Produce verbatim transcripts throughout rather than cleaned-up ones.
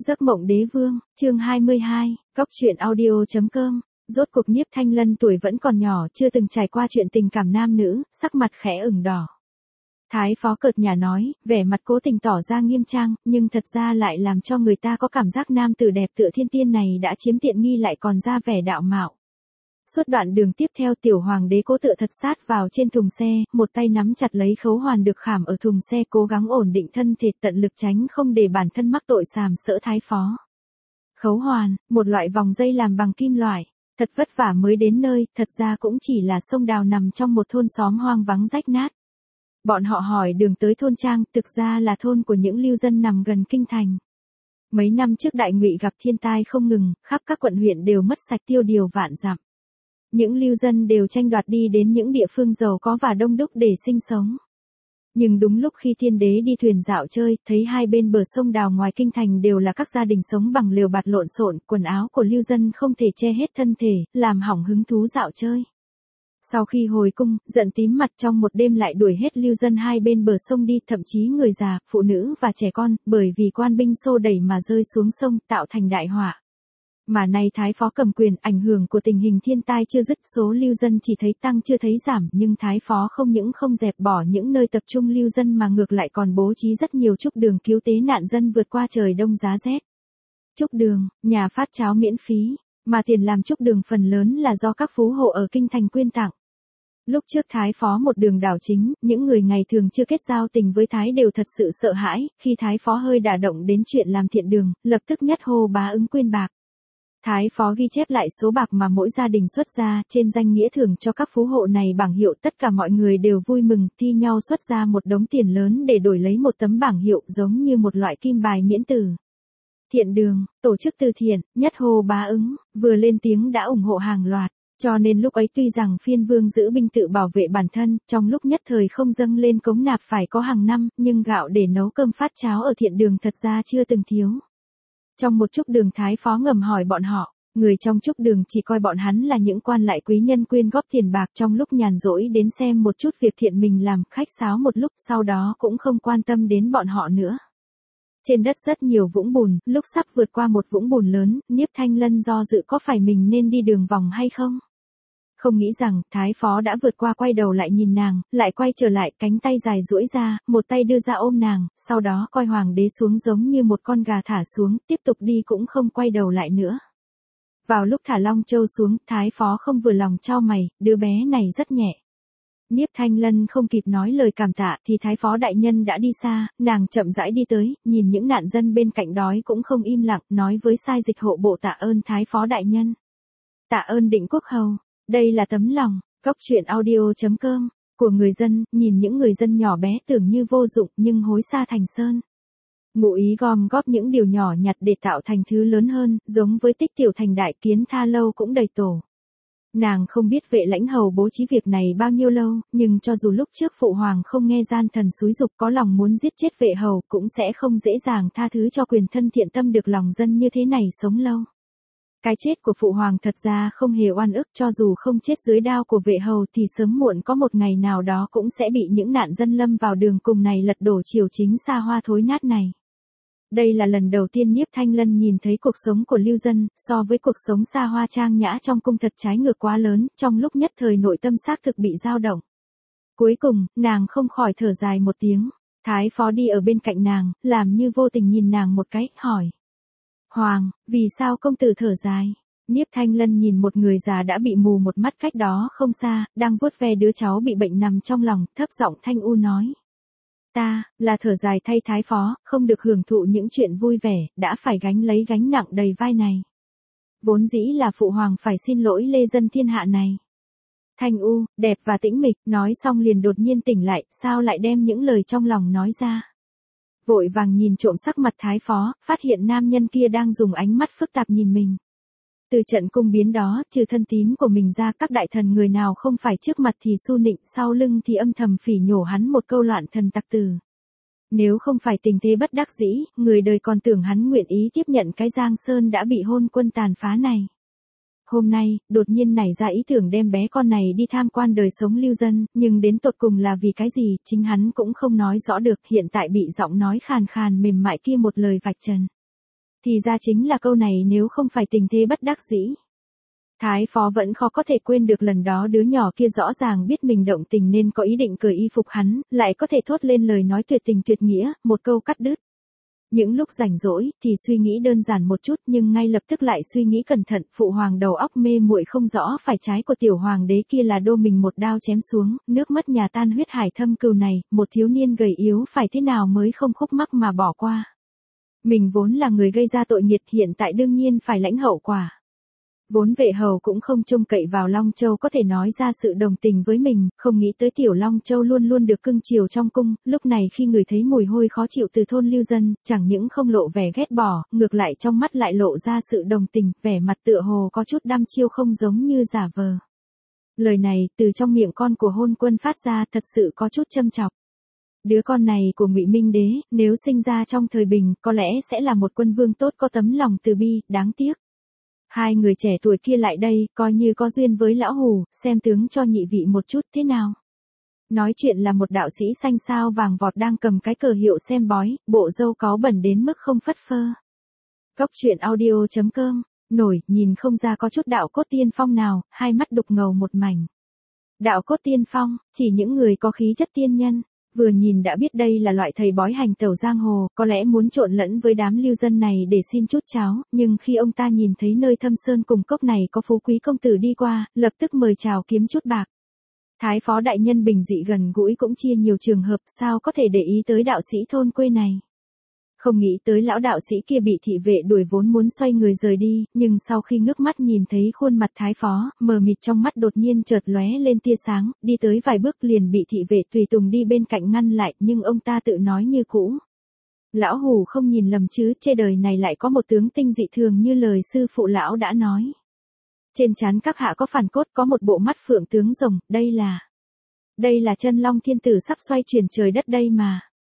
Giấc mộng đế vương, chương hai mươi hai, Cóc truyện audio chấm com. Rốt cuộc Nhiếp Thanh Lân tuổi vẫn còn nhỏ, chưa từng trải qua chuyện tình cảm nam nữ, sắc mặt khẽ ửng đỏ. Thái phó cợt nhả nói, vẻ mặt cố tình tỏ ra nghiêm trang, nhưng thật ra lại làm cho người ta có cảm giác nam tử đẹp tựa thiên tiên này đã chiếm tiện nghi lại còn ra vẻ đạo mạo. Suốt đoạn đường tiếp theo tiểu hoàng đế cố tựa thật sát vào trên thùng xe, một tay nắm chặt lấy khấu hoàn được khảm ở thùng xe cố gắng ổn định thân thể tận lực tránh không để bản thân mắc tội sàm sỡ thái phó. Khấu hoàn, một loại vòng dây làm bằng kim loại, thật vất vả mới đến nơi, thật ra cũng chỉ là sông đào nằm trong một thôn xóm hoang vắng rách nát. Bọn họ hỏi đường tới thôn trang, thực ra là thôn của những lưu dân nằm gần kinh thành. Mấy năm trước Đại Ngụy gặp thiên tai không ngừng, khắp các quận huyện đều mất sạch tiêu điều vạn dặm. Những lưu dân đều tranh đoạt đi đến những địa phương giàu có và đông đúc để sinh sống. Nhưng đúng lúc khi thiên đế đi thuyền dạo chơi, thấy hai bên bờ sông đào ngoài kinh thành đều là các gia đình sống bằng lều bạt lộn xộn, quần áo của lưu dân không thể che hết thân thể, làm hỏng hứng thú dạo chơi. Sau khi hồi cung, giận tím mặt trong một đêm lại đuổi hết lưu dân hai bên bờ sông đi, thậm chí người già, phụ nữ và trẻ con, bởi vì quan binh xô đẩy mà rơi xuống sông tạo thành đại họa. Mà nay Thái phó cầm quyền, ảnh hưởng của tình hình thiên tai chưa dứt, số lưu dân chỉ thấy tăng chưa thấy giảm, nhưng Thái phó không những không dẹp bỏ những nơi tập trung lưu dân mà ngược lại còn bố trí rất nhiều trúc đường cứu tế nạn dân vượt qua trời đông giá rét. Trúc đường, nhà phát cháo miễn phí, mà tiền làm trúc đường phần lớn là do các phú hộ ở kinh thành quyên tặng. Lúc trước Thái phó một đường đảo chính, những người ngày thường chưa kết giao tình với Thái đều thật sự sợ hãi, khi Thái phó hơi đả động đến chuyện làm thiện đường, lập tức nhất hô bá ứng quyên bạc. Thái phó ghi chép lại số bạc mà mỗi gia đình xuất ra, trên danh nghĩa thưởng cho các phú hộ này bảng hiệu, tất cả mọi người đều vui mừng, thi nhau xuất ra một đống tiền lớn để đổi lấy một tấm bảng hiệu giống như một loại kim bài miễn tử. Thiện đường, tổ chức từ thiện, nhất hô bá ứng, vừa lên tiếng đã ủng hộ hàng loạt. Cho nên lúc ấy tuy rằng phiên vương giữ binh tự bảo vệ bản thân, trong lúc nhất thời không dâng lên cống nạp phải có hàng năm, nhưng gạo để nấu cơm phát cháo ở thiện đường thật ra chưa từng thiếu. Trong một trúc đường Thái phó ngầm hỏi bọn họ, người trong trúc đường chỉ coi bọn hắn là những quan lại quý nhân quyên góp tiền bạc trong lúc nhàn rỗi đến xem một chút việc thiện mình làm, khách sáo một lúc sau đó cũng không quan tâm đến bọn họ nữa. Trên đất rất nhiều vũng bùn, lúc sắp vượt qua một vũng bùn lớn, Nhiếp Thanh Lân do dự có phải mình nên đi đường vòng hay không. Không nghĩ rằng, Thái phó đã vượt qua, quay đầu lại nhìn nàng, lại quay trở lại, cánh tay dài duỗi ra, một tay đưa ra ôm nàng, sau đó coi hoàng đế xuống giống như một con gà thả xuống, tiếp tục đi cũng không quay đầu lại nữa. Vào lúc thả Long Châu xuống, Thái phó không vừa lòng chau mày, đứa bé này rất nhẹ. Nhiếp Thanh Lân không kịp nói lời cảm tạ thì Thái phó đại nhân đã đi xa, nàng chậm rãi đi tới, nhìn những nạn dân bên cạnh đói cũng không im lặng, nói với sai dịch hộ bộ tạ ơn Thái phó đại nhân. Tạ ơn Định Quốc hầu. Đây là tấm lòng, Cóc truyện audio chấm com, của người dân, nhìn những người dân nhỏ bé tưởng như vô dụng nhưng hối xa thành sơn. Ngụ ý gom góp những điều nhỏ nhặt để tạo thành thứ lớn hơn, giống với tích tiểu thành đại, kiến tha lâu cũng đầy tổ. Nàng không biết vệ lãnh hầu bố trí việc này bao nhiêu lâu, nhưng cho dù lúc trước phụ hoàng không nghe gian thần xúi dục có lòng muốn giết chết vệ hầu cũng sẽ không dễ dàng tha thứ cho quyền thân thiện tâm được lòng dân như thế này sống lâu. Cái chết của phụ hoàng thật ra không hề oan ức, cho dù không chết dưới đao của vệ hầu thì sớm muộn có một ngày nào đó cũng sẽ bị những nạn dân lâm vào đường cùng này lật đổ triều chính xa hoa thối nát này. Đây là lần đầu tiên Nhiếp Thanh Lân nhìn thấy cuộc sống của lưu dân, so với cuộc sống xa hoa trang nhã trong cung thật trái ngược quá lớn, trong lúc nhất thời nội tâm xác thực bị dao động. Cuối cùng, nàng không khỏi thở dài một tiếng, Thái phó đi ở bên cạnh nàng, làm như vô tình nhìn nàng một cái, hỏi. Hoàng, vì sao công tử thở dài? Nhiếp Thanh Lân nhìn một người già đã bị mù một mắt cách đó không xa, đang vuốt ve đứa cháu bị bệnh nằm trong lòng, thấp giọng thanh u nói. Ta, là thở dài thay Thái phó, không được hưởng thụ những chuyện vui vẻ, đã phải gánh lấy gánh nặng đầy vai này. Vốn dĩ là phụ hoàng phải xin lỗi lê dân thiên hạ này. Thanh u, đẹp và tĩnh mịch, nói xong liền đột nhiên tỉnh lại, sao lại đem những lời trong lòng nói ra. Vội vàng nhìn trộm sắc mặt Thái phó, phát hiện nam nhân kia đang dùng ánh mắt phức tạp nhìn mình. Từ trận cung biến đó, trừ thân tín của mình ra, các đại thần người nào không phải trước mặt thì su nịnh, sau lưng thì âm thầm phỉ nhổ hắn một câu loạn thần tặc tử. Nếu không phải tình thế bất đắc dĩ, người đời còn tưởng hắn nguyện ý tiếp nhận cái Giang Sơn đã bị hôn quân tàn phá này. Hôm nay, đột nhiên nảy ra ý tưởng đem bé con này đi tham quan đời sống lưu dân, nhưng đến tột cùng là vì cái gì, chính hắn cũng không nói rõ được, hiện tại bị giọng nói khàn khàn mềm mại kia một lời vạch trần. Thì ra chính là câu này, nếu không phải tình thế bất đắc dĩ. Thái phó vẫn khó có thể quên được lần đó đứa nhỏ kia rõ ràng biết mình động tình nên có ý định cởi y phục hắn, lại có thể thốt lên lời nói tuyệt tình tuyệt nghĩa, một câu cắt đứt. Những lúc rảnh rỗi thì suy nghĩ đơn giản một chút, nhưng ngay lập tức lại suy nghĩ cẩn thận, phụ hoàng đầu óc mê muội không rõ phải trái của tiểu hoàng đế kia là đô mình một đao chém xuống, nước mất nhà tan huyết hải thâm cừu này, một thiếu niên gầy yếu phải thế nào mới không khúc mắc mà bỏ qua. Mình vốn là người gây ra tội nghiệt, hiện tại đương nhiên phải lãnh hậu quả. Vốn vệ hầu cũng không trông cậy vào Long Châu có thể nói ra sự đồng tình với mình, không nghĩ tới tiểu Long Châu luôn luôn được cưng chiều trong cung, lúc này khi người thấy mùi hôi khó chịu từ thôn lưu dân, chẳng những không lộ vẻ ghét bỏ, ngược lại trong mắt lại lộ ra sự đồng tình, vẻ mặt tựa hồ có chút đăm chiêu không giống như giả vờ. Lời này từ trong miệng con của Hôn Quân phát ra thật sự có chút châm chọc. Đứa con này của Ngụy Minh Đế, nếu sinh ra trong thời bình, có lẽ sẽ là một quân vương tốt có tấm lòng từ bi, đáng tiếc. Hai người trẻ tuổi kia lại đây, coi như có duyên với lão hù, xem tướng cho nhị vị một chút thế nào. Nói chuyện là một đạo sĩ xanh sao vàng vọt đang cầm cái cờ hiệu xem bói, bộ râu cáu bẩn đến mức không phất phơ. Cốc truyện audio chấm com, nổi, nhìn không ra có chút đạo cốt tiên phong nào, hai mắt đục ngầu một mảnh. Đạo cốt tiên phong, chỉ những người có khí chất tiên nhân. Vừa nhìn đã biết đây là loại thầy bói hành tẩu giang hồ, có lẽ muốn trộn lẫn với đám lưu dân này để xin chút cháo, nhưng khi ông ta nhìn thấy nơi thâm sơn cùng cốc này có phú quý công tử đi qua, lập tức mời chào kiếm chút bạc. Thái phó đại nhân bình dị gần gũi cũng chia nhiều trường hợp, sao có thể để ý tới đạo sĩ thôn quê này. Không nghĩ tới lão đạo sĩ kia bị thị vệ đuổi vốn muốn xoay người rời đi, nhưng sau khi ngước mắt nhìn thấy khuôn mặt thái phó, mờ mịt trong mắt đột nhiên chợt lóe lên tia sáng, đi tới vài bước liền bị thị vệ tùy tùng đi bên cạnh ngăn lại, nhưng ông ta tự nói như cũ. Lão hù không nhìn lầm chứ, trên đời này lại có một tướng tinh dị thường như lời sư phụ lão đã nói. Trên trán các hạ có phản cốt, có một bộ mắt phượng tướng rồng, đây là... Đây là chân long thiên tử sắp xoay chuyển trời đất đây mà.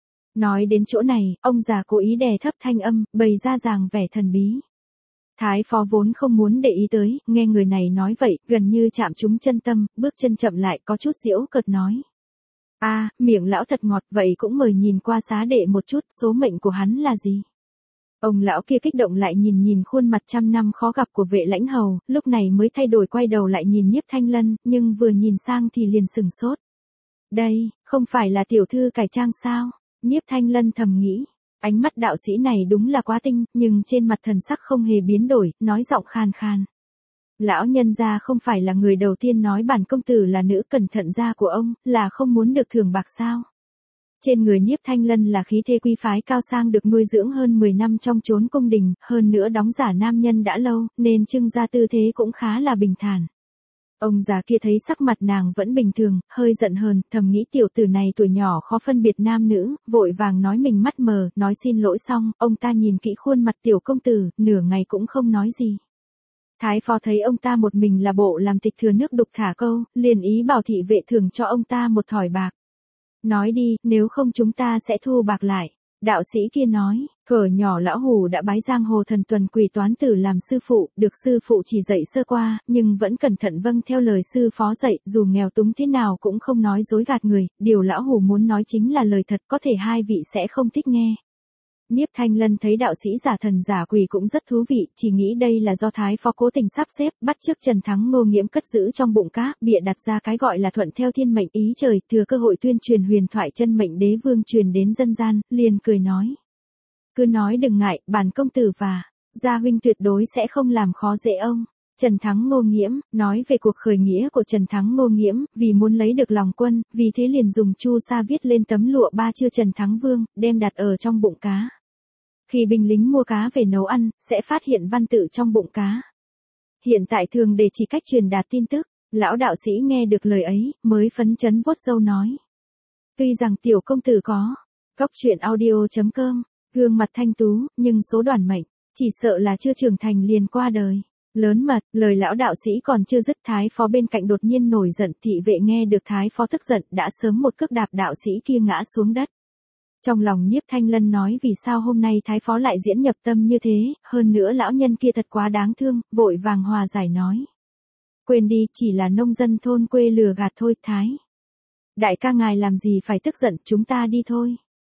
Nói đến chỗ này, ông già cố ý đè thấp thanh âm, bày ra dàng vẻ thần bí. Thái phó vốn không muốn để ý tới, nghe người này nói vậy, gần như chạm trúng chân tâm, bước chân chậm lại có chút giễu cợt nói. A, à, miệng lão thật ngọt, vậy cũng mời nhìn qua xá đệ một chút, số mệnh của hắn là gì? Ông lão kia kích động lại nhìn nhìn khuôn mặt trăm năm khó gặp của vệ lãnh hầu, lúc này mới thay đổi quay đầu lại nhìn Nhiếp Thanh Lân, nhưng vừa nhìn sang thì liền sừng sốt. Đây, không phải là tiểu thư cải trang sao? Nhiếp Thanh Lân thầm nghĩ, ánh mắt đạo sĩ này đúng là quá tinh, nhưng trên mặt thần sắc không hề biến đổi, nói giọng khan khan. Lão nhân gia không phải là người đầu tiên nói bản công tử là nữ cẩn thận gia của ông, là không muốn được thưởng bạc sao? Trên người Nhiếp Thanh Lân là khí thế quý phái cao sang được nuôi dưỡng hơn mười năm trong chốn cung đình, hơn nữa đóng giả nam nhân đã lâu, nên trưng ra tư thế cũng khá là bình thản. Ông già kia thấy sắc mặt nàng vẫn bình thường, hơi giận hờn, thầm nghĩ tiểu tử này tuổi nhỏ khó phân biệt nam nữ, vội vàng nói mình mắt mờ, nói xin lỗi xong, ông ta nhìn kỹ khuôn mặt tiểu công tử, nửa ngày cũng không nói gì. Thái phó thấy ông ta một mình là bộ làm tịch thừa nước đục thả câu, liền ý bảo thị vệ thưởng cho ông ta một thỏi bạc. Nói đi, nếu không chúng ta sẽ thu bạc lại. Đạo sĩ kia nói, thuở nhỏ lão hù đã bái giang hồ thần tuần quỷ toán tử làm sư phụ, được sư phụ chỉ dạy sơ qua, nhưng vẫn cẩn thận vâng theo lời sư phó dạy, dù nghèo túng thế nào cũng không nói dối gạt người, điều lão hù muốn nói chính là lời thật, có thể hai vị sẽ không thích nghe. Nhiếp Thanh Lân thấy đạo sĩ giả thần giả quỷ cũng rất thú vị, chỉ nghĩ đây là do thái phó cố tình sắp xếp, bắt chước Trần Thắng Ngô Nghiễm cất giữ trong bụng cá, bịa đặt ra cái gọi là thuận theo thiên mệnh ý trời, thừa cơ hội tuyên truyền huyền thoại chân mệnh đế vương truyền đến dân gian, liền cười nói. Cứ nói đừng ngại, bản công tử và gia huynh tuyệt đối sẽ không làm khó dễ ông. Trần Thắng Ngô Nghiễm, nói về cuộc khởi nghĩa của Trần Thắng Ngô Nghiễm, vì muốn lấy được lòng quân, vì thế liền dùng chu sa viết lên tấm lụa ba chữ Trần Thắng Vương, đem đặt ở trong bụng cá. Khi binh lính mua cá về nấu ăn, sẽ phát hiện văn tự trong bụng cá. Hiện tại thường để chỉ cách truyền đạt tin tức, lão đạo sĩ nghe được lời ấy, mới phấn chấn vuốt râu nói. Tuy rằng tiểu công tử có, cốc truyện audio chấm com, gương mặt thanh tú, nhưng số đoản mệnh, chỉ sợ là chưa trưởng thành liền qua đời. Lớn mật, lời lão đạo sĩ còn chưa dứt, thái phó bên cạnh đột nhiên nổi giận, thị vệ nghe được thái phó tức giận, đã sớm một cước đạp đạo sĩ kia ngã xuống đất. Trong lòng Nhiếp Thanh Lân nói vì sao hôm nay thái phó lại diễn nhập tâm như thế, hơn nữa lão nhân kia thật quá đáng thương, vội vàng hòa giải nói. Quên đi, chỉ là nông dân thôn quê lừa gạt thôi, thái. Đại ca ngài làm gì phải tức giận, chúng ta đi thôi.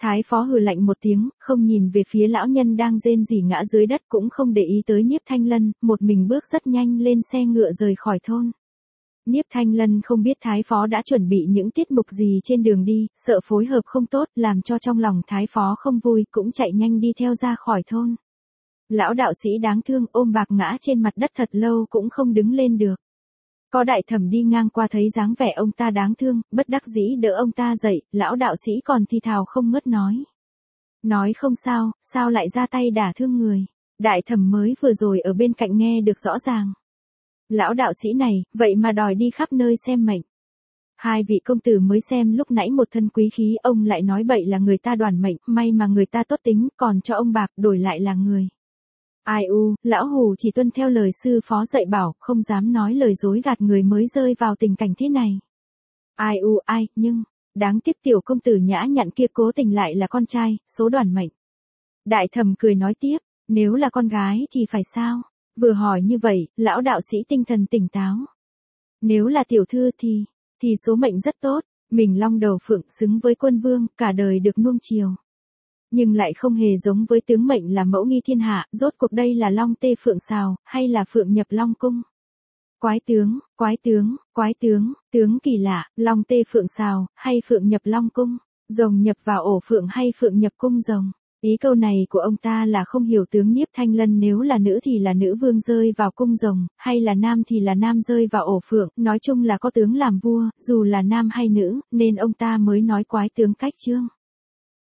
Thái phó hừ lạnh một tiếng, không nhìn về phía lão nhân đang rên rỉ ngã dưới đất, cũng không để ý tới Nhiếp Thanh Lân, một mình bước rất nhanh lên xe ngựa rời khỏi thôn. Nhiếp Thanh Lân không biết Thái phó đã chuẩn bị những tiết mục gì trên đường đi, sợ phối hợp không tốt, làm cho trong lòng Thái phó không vui, cũng chạy nhanh đi theo ra khỏi thôn. Lão đạo sĩ đáng thương ôm bạc ngã trên mặt đất thật lâu cũng không đứng lên được. Có đại thẩm đi ngang qua thấy dáng vẻ ông ta đáng thương, bất đắc dĩ đỡ ông ta dậy, lão đạo sĩ còn thì thào không ngớt nói. Nói không sao, sao lại ra tay đả thương người. Đại thẩm mới vừa rồi ở bên cạnh nghe được rõ ràng. Lão đạo sĩ này, vậy mà đòi đi khắp nơi xem mệnh. Hai vị công tử mới xem lúc nãy một thân quý khí, ông lại nói bậy là người ta đoản mệnh, may mà người ta tốt tính, còn cho ông bạc đổi lại là người. Ai u, lão hù chỉ tuân theo lời sư phó dạy bảo, không dám nói lời dối gạt người mới rơi vào tình cảnh thế này. Ai u ai, nhưng, đáng tiếc tiểu công tử nhã nhặn kia cố tình lại là con trai, số đoản mệnh. Đại thẩm cười nói tiếp, nếu là con gái thì phải sao? Vừa hỏi như vậy, lão đạo sĩ tinh thần tỉnh táo. Nếu là tiểu thư thì, thì số mệnh rất tốt, mình long đầu phượng xứng với quân vương, cả đời được nuông chiều. Nhưng lại không hề giống với tướng mệnh là mẫu nghi thiên hạ, rốt cuộc đây là long tê phượng sào, hay là phượng nhập long cung. Quái tướng, quái tướng, quái tướng, tướng kỳ lạ, long tê phượng sào, hay phượng nhập long cung, rồng nhập vào ổ phượng hay phượng nhập cung rồng. Ý câu này của ông ta là không hiểu tướng Nhiếp Thanh Lân nếu là nữ thì là nữ vương rơi vào cung rồng, hay là nam thì là nam rơi vào ổ phượng, nói chung là có tướng làm vua, dù là nam hay nữ, nên ông ta mới nói quái tướng cách chương.